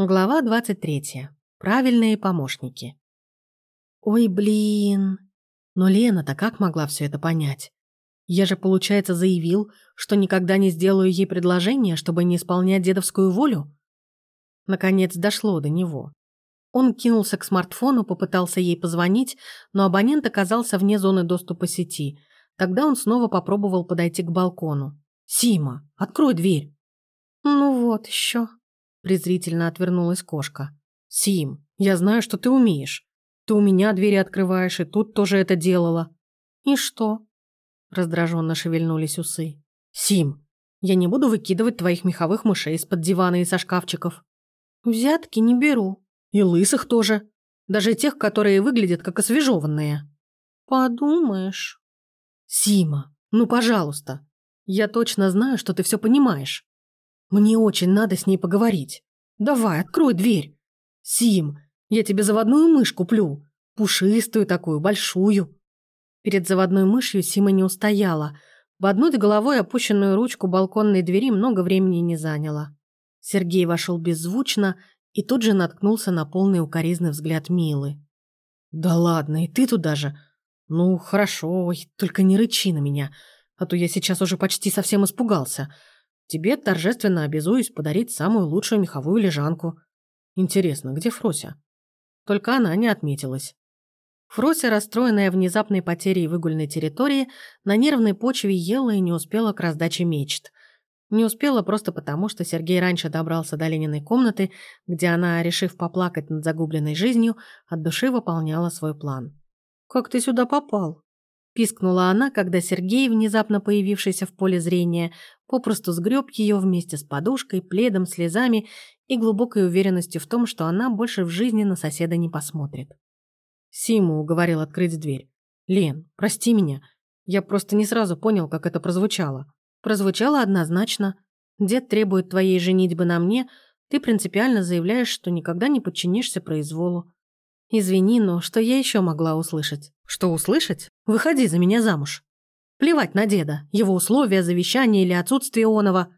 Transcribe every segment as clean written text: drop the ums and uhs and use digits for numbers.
Глава 23. Правильные помощники. Ой, блин. Но Лена-то как могла все это понять? Я же, получается, заявил, что никогда не сделаю ей предложение, чтобы не исполнять дедовскую волю? Наконец дошло до него. Он кинулся к смартфону, попытался ей позвонить, но абонент оказался вне зоны доступа сети. Тогда он снова попробовал подойти к балкону. «Сима, открой дверь!» «Ну вот еще», — презрительно отвернулась кошка. «Сим, я знаю, что ты умеешь. Ты у меня двери открываешь, и тут тоже это делала». «И что?» — раздраженно шевельнулись усы. «Сим, я не буду выкидывать твоих меховых мышей из-под дивана и со шкафчиков». «Взятки не беру». «И лысых тоже. Даже тех, которые выглядят как освежеванные». «Подумаешь». «Сима, ну пожалуйста. Я точно знаю, что ты все понимаешь. Мне очень надо с ней поговорить. Давай, открой дверь. Сим, я тебе заводную мышь куплю. Пушистую такую, большую». Перед заводной мышью Сима не устояла. Боднуть головой опущенную ручку балконной двери много времени не заняло. Сергей вошел беззвучно и тут же наткнулся на полный укоризный взгляд Милы. «Да ладно, и ты туда же. Ну, хорошо, ой, только не рычи на меня, а то я сейчас уже почти совсем испугался. Тебе торжественно обязуюсь подарить самую лучшую меховую лежанку. Интересно, где Фрося?» Только она не отметилась. Фрося, расстроенная внезапной потерей выгульной территории, на нервной почве ела и не успела к раздаче мечт. Не успела просто потому, что Сергей раньше добрался до Лениной комнаты, где она, решив поплакать над загубленной жизнью, от души выполняла свой план. «Как ты сюда попал?» – пискнула она, когда Сергей, внезапно появившийся в поле зрения, попросту сгреб ее вместе с подушкой, пледом, слезами и глубокой уверенностью в том, что она больше в жизни на соседа не посмотрит. Симу уговорил открыть дверь. «Лен, прости меня. Я просто не сразу понял, как это прозвучало». «Прозвучало однозначно. Дед требует твоей женитьбы на мне, ты принципиально заявляешь, что никогда не подчинишься произволу. Извини, но что я еще могла услышать?» «Что услышать? Выходи за меня замуж. Плевать на деда, его условия, завещание или отсутствие оного.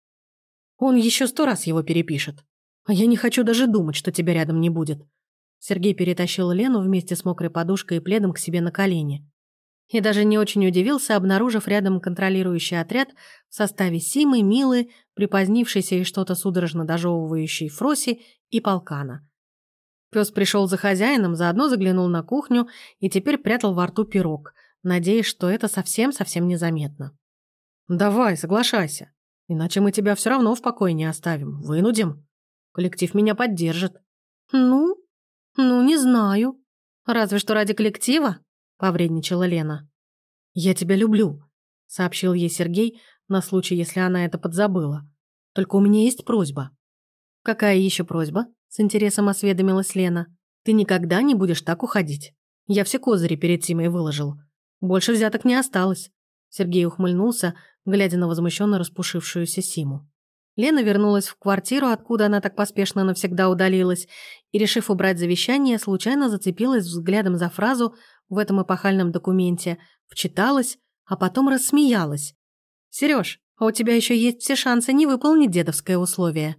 Он еще 100 раз его перепишет. А я не хочу даже думать, что тебя рядом не будет». Сергей перетащил Лену вместе с мокрой подушкой и пледом к себе на колени. И даже не очень удивился, обнаружив рядом контролирующий отряд в составе Симы, Милы, припозднившейся и что-то судорожно дожевывающей Фроси и полкана. Пес пришел за хозяином, заодно заглянул на кухню и теперь прятал во рту пирог, надеясь, что это совсем-совсем незаметно. «Давай, соглашайся, иначе мы тебя все равно в покое не оставим, вынудим. Коллектив меня поддержит». «Ну, не знаю. Разве что ради коллектива», — повредничала Лена. «Я тебя люблю», — сообщил ей Сергей на случай, если она это подзабыла. «Только у меня есть просьба». «Какая еще просьба?» — с интересом осведомилась Лена. «Ты никогда не будешь так уходить. Я все козыри перед Симой выложил. Больше взяток не осталось». Сергей ухмыльнулся, глядя на возмущенно распушившуюся Симу. Лена вернулась в квартиру, откуда она так поспешно навсегда удалилась, и, решив убрать завещание, случайно зацепилась взглядом за фразу в этом эпохальном документе, вчиталась, а потом рассмеялась. «Серёж, а у тебя еще есть все шансы не выполнить дедовское условие.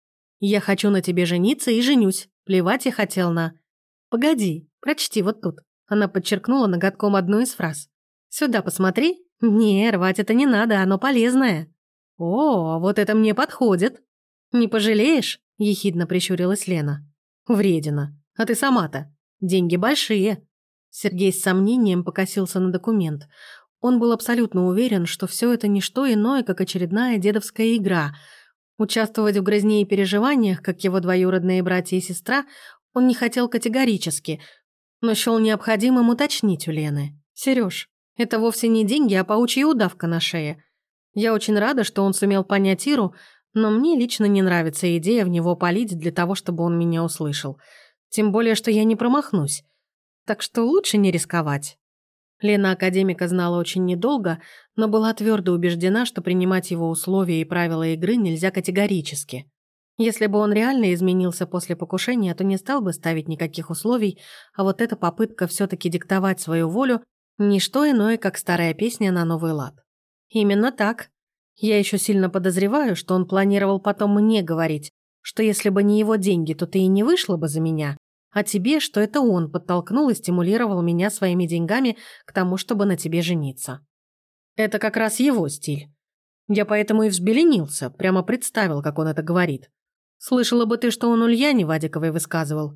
Я хочу на тебе жениться и женюсь. Плевать я хотел на...» «Погоди, прочти вот тут». Она подчеркнула ноготком одну из фраз. «Сюда посмотри. Не, рвать это не надо, оно полезное». «О, вот это мне подходит». «Не пожалеешь?» – ехидно прищурилась Лена. «Вредина. А ты сама-то. Деньги большие». Сергей с сомнением покосился на документ. Он был абсолютно уверен, что все это не что иное, как очередная дедовская игра. Участвовать в грызне и переживаниях, как его двоюродные братья и сестра, он не хотел категорически, но счёл необходимым уточнить у Лены. «Серёж, это вовсе не деньги, а паучья удавка на шее. Я очень рада, что он сумел понять Иру, но мне лично не нравится идея в него палить для того, чтобы он меня услышал. Тем более, что я не промахнусь. Так что лучше не рисковать». Лена академика знала очень недолго, но была твердо убеждена, что принимать его условия и правила игры нельзя категорически. Если бы он реально изменился после покушения, то не стал бы ставить никаких условий, а вот эта попытка все-таки диктовать свою волю – не что иное, как старая песня на новый лад. Именно так. Я еще сильно подозреваю, что он планировал потом мне говорить, что если бы не его деньги, то ты и не вышла бы за меня, а тебе, что это он подтолкнул и стимулировал меня своими деньгами к тому, чтобы на тебе жениться. Это как раз его стиль. Я поэтому и взбеленился, прямо представил, как он это говорит. Слышала бы ты, что он Ульяне Вадиковой высказывал.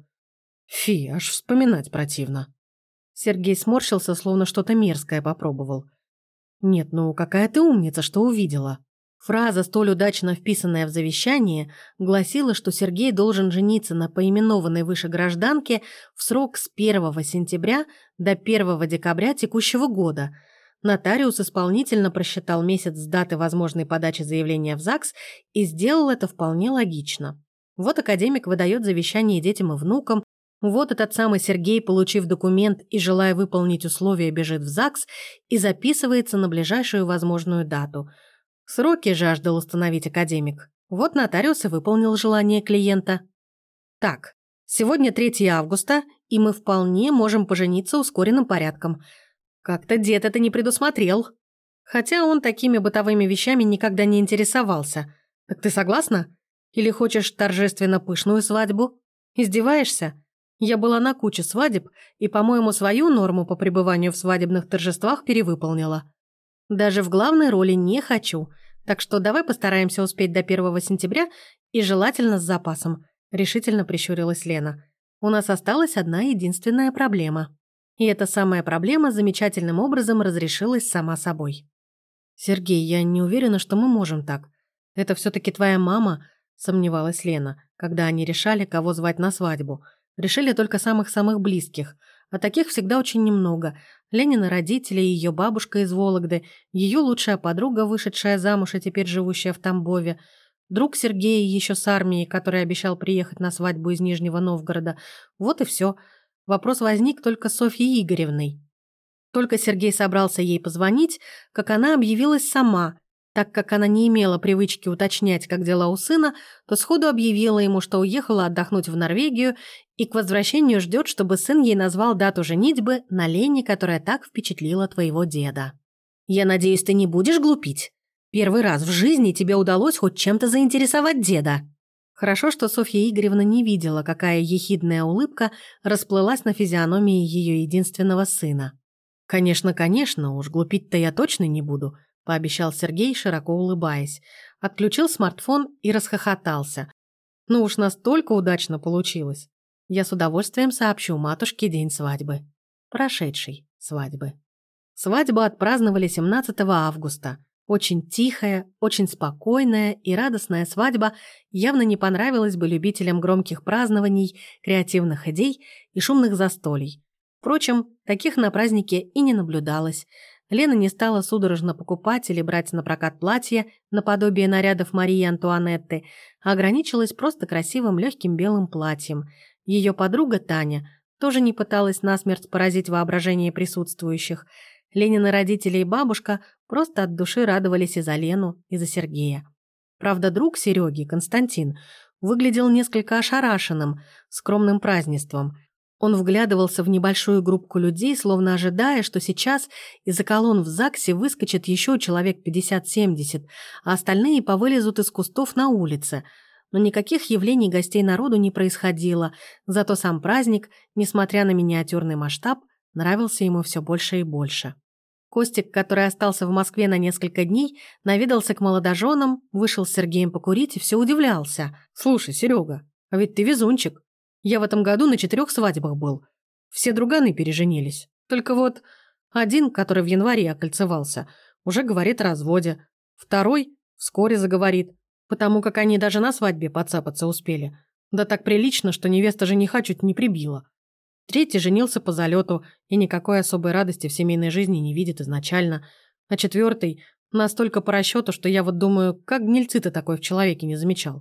Фи, аж вспоминать противно. Сергей сморщился, словно что-то мерзкое попробовал. Нет, ну какая ты умница, что увидела. Фраза, столь удачно вписанная в завещание, гласила, что Сергей должен жениться на поименованной выше гражданке в срок с 1 сентября до 1 декабря текущего года. Нотариус исполнительно просчитал месяц с даты возможной подачи заявления в ЗАГС и сделал это вполне логично. Вот академик выдает завещание детям и внукам, вот этот самый Сергей, получив документ и желая выполнить условия, бежит в ЗАГС и записывается на ближайшую возможную дату. Сроки жаждал установить академик. Вот нотариус и выполнил желание клиента. Так, сегодня 3 августа, и мы вполне можем пожениться ускоренным порядком. Как-то дед это не предусмотрел. Хотя он такими бытовыми вещами никогда не интересовался. Так ты согласна? Или хочешь торжественно пышную свадьбу? Издеваешься? Я была на куче свадеб и, по-моему, свою норму по пребыванию в свадебных торжествах перевыполнила. Даже в главной роли не хочу, так что давай постараемся успеть до 1 сентября и желательно с запасом», – решительно прищурилась Лена. «У нас осталась одна единственная проблема». И эта самая проблема замечательным образом разрешилась сама собой. «Сергей, я не уверена, что мы можем так. Это все-таки твоя мама», – сомневалась Лена, когда они решали, кого звать на свадьбу. Решили только самых-самых близких, а таких всегда очень немного. Ленины родители, ее бабушка из Вологды, ее лучшая подруга, вышедшая замуж и теперь живущая в Тамбове, друг Сергея еще с армией, который обещал приехать на свадьбу из Нижнего Новгорода. Вот и все. Вопрос возник только с Софьей Игоревной. Только Сергей собрался ей позвонить, как она объявилась сама. Так как она не имела привычки уточнять, как дела у сына, то сходу объявила ему, что уехала отдохнуть в Норвегию и к возвращению ждет, чтобы сын ей назвал дату женитьбы на Лене, которая так впечатлила твоего деда. «Я надеюсь, ты не будешь глупить? Первый раз в жизни тебе удалось хоть чем-то заинтересовать деда». Хорошо, что Софья Игоревна не видела, какая ехидная улыбка расплылась на физиономии ее единственного сына. «Конечно, конечно, уж глупить-то я точно не буду», – пообещал Сергей, широко улыбаясь. Отключил смартфон и расхохотался. «Ну уж настолько удачно получилось. Я с удовольствием сообщу матушке день свадьбы. Прошедшей свадьбы». Свадьбу отпраздновали 17 августа. Очень тихая, очень спокойная и радостная свадьба явно не понравилась бы любителям громких празднований, креативных идей и шумных застолий. Впрочем, таких на празднике и не наблюдалось. Лена не стала судорожно покупать или брать на прокат платья наподобие нарядов Марии Антуанетты, а ограничилась просто красивым легким белым платьем. Ее подруга Таня тоже не пыталась насмерть поразить воображение присутствующих. Ленины родители и бабушка просто от души радовались и за Лену, и за Сергея. Правда, друг Сереги, Константин, выглядел несколько ошарашенным, скромным празднеством. Он вглядывался в небольшую группку людей, словно ожидая, что сейчас из-за колонн в ЗАГСе выскочит еще человек 50-70, а остальные повылезут из кустов на улице. Но никаких явлений гостей народу не происходило, зато сам праздник, несмотря на миниатюрный масштаб, нравился ему все больше и больше. Костик, который остался в Москве на несколько дней, наведался к молодоженам, вышел с Сергеем покурить и все удивлялся. «Слушай, Серега, а ведь ты везунчик. Я в этом году на 4 свадьбах был. Все друганы переженились. Только вот один, который в январе окольцевался, уже говорит о разводе. Второй вскоре заговорит, потому как они даже на свадьбе подцапаться успели. Да так прилично, что невеста жениха чуть не прибила. Третий женился по залету и никакой особой радости в семейной жизни не видит изначально. А четвертый настолько по расчету, что я вот думаю, как гнильцы-то такой в человеке не замечал.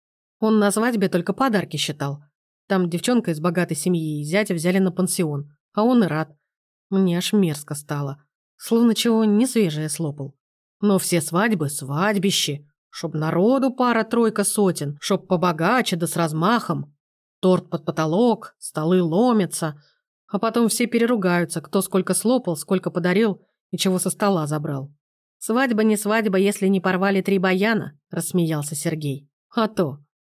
Он на свадьбе только подарки считал. Там девчонка из богатой семьи и зятя взяли на пансион, а он и рад. Мне аж мерзко стало, словно чего не свежее слопал. Но все свадьбы – свадьбищи, чтоб народу пара-тройка сотен, чтоб побогаче да с размахом. Торт под потолок, столы ломятся, а потом все переругаются, кто сколько слопал, сколько подарил и чего со стола забрал. «Свадьба не свадьба, если не порвали 3 баяна», – рассмеялся Сергей. «А то.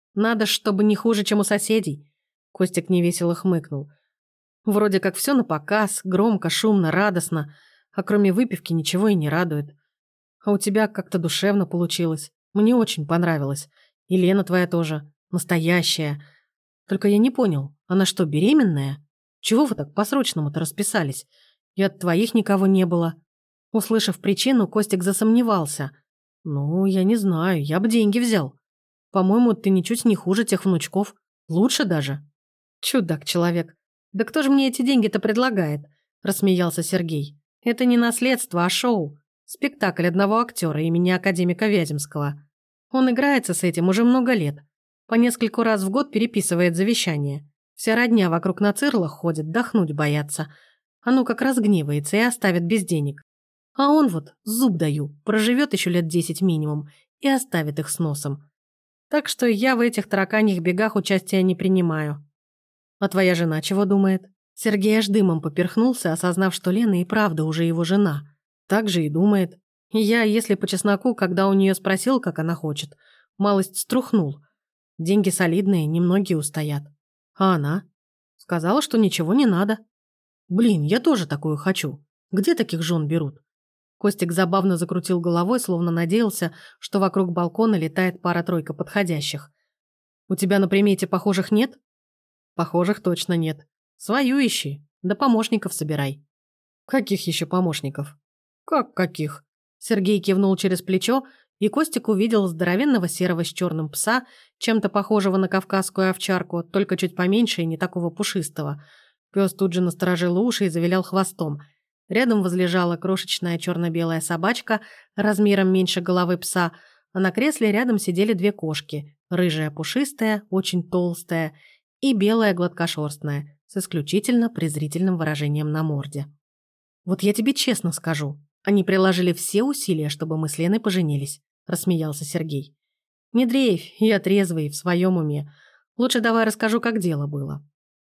Надо, чтобы не хуже, чем у соседей. Костик невесело хмыкнул. Вроде как все напоказ, громко, шумно, радостно, а кроме выпивки ничего и не радует. А у тебя как-то душевно получилось. Мне очень понравилось. И Лена твоя тоже. Настоящая. Только я не понял, она что, беременная? Чего вы так по-срочному-то расписались? И от твоих никого не было. Услышав причину, Костик засомневался. Ну, я не знаю, я бы деньги взял. По-моему, ты ничуть не хуже тех внучков. Лучше даже. Чудак-человек. Да кто же мне эти деньги-то предлагает? Рассмеялся Сергей. Это не наследство, а шоу. Спектакль одного актера имени академика Вяземского. Он играется с этим уже много лет. По нескольку раз в год переписывает завещание. Вся родня вокруг на цирлах ходит, дохнуть боятся. А ну как разгневается и оставит без денег. А он вот, зуб даю, проживет еще лет 10 минимум и оставит их с носом. Так что я в этих тараканьих бегах участия не принимаю. А твоя жена чего думает? Сергей аж дымом поперхнулся, осознав, что Лена и правда уже его жена. Так же и думает. И я, если по чесноку, когда у нее спросил, как она хочет, малость струхнул. Деньги солидные, немногие устоят. А она? Сказала, что ничего не надо. Блин, я тоже такую хочу. Где таких жен берут? Костик забавно закрутил головой, словно надеялся, что вокруг балкона летает пара-тройка подходящих. У тебя на примете похожих нет? Похожих точно нет. Свою ищи, да помощников собирай. Каких еще помощников? Как каких? Сергей кивнул через плечо, и Костик увидел здоровенного серого с черным пса, чем-то похожего на кавказскую овчарку, только чуть поменьше и не такого пушистого. Пес тут же насторожил уши и завилял хвостом. Рядом возлежала крошечная черно-белая собачка размером меньше головы пса, а на кресле рядом сидели две кошки, рыжая пушистая, очень толстая, и белая гладкошерстная, с исключительно презрительным выражением на морде. «Вот я тебе честно скажу, они приложили все усилия, чтобы мы с Леной поженились», – рассмеялся Сергей. «Не дрейфь, я трезвый, в своем уме. Лучше давай расскажу, как дело было».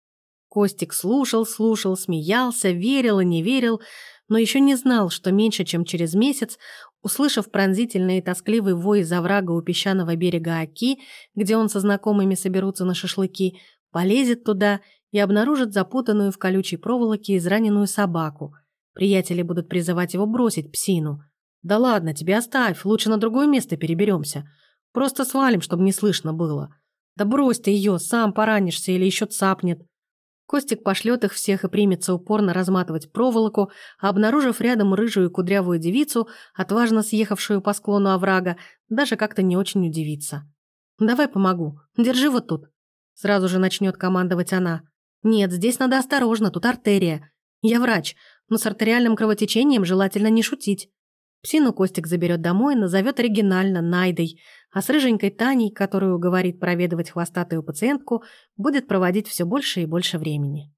Костик слушал, смеялся, верил и не верил, но еще не знал, что меньше чем через месяц, услышав пронзительный и тоскливый вой из оврага у песчаного берега Оки, где он со знакомыми соберутся на шашлыки, полезет туда и обнаружит запутанную в колючей проволоке израненную собаку. Приятели будут призывать его бросить псину. «Да ладно, тебе оставь, лучше на другое место переберемся. Просто свалим, чтобы не слышно было. Да брось ты ее, сам поранишься или еще цапнет». Костик пошлет их всех и примется упорно разматывать проволоку, а обнаружив рядом рыжую кудрявую девицу, отважно съехавшую по склону оврага, даже как-то не очень удивится. «Давай помогу. Держи вот тут». Сразу же начнет командовать она. «Нет, здесь надо осторожно, тут артерия. Я врач, но с артериальным кровотечением желательно не шутить». Псину Костик заберет домой, назовет оригинально Найдой, а с рыженькой Таней, которую уговорит проведывать хвостатую пациентку, будет проводить все больше и больше времени.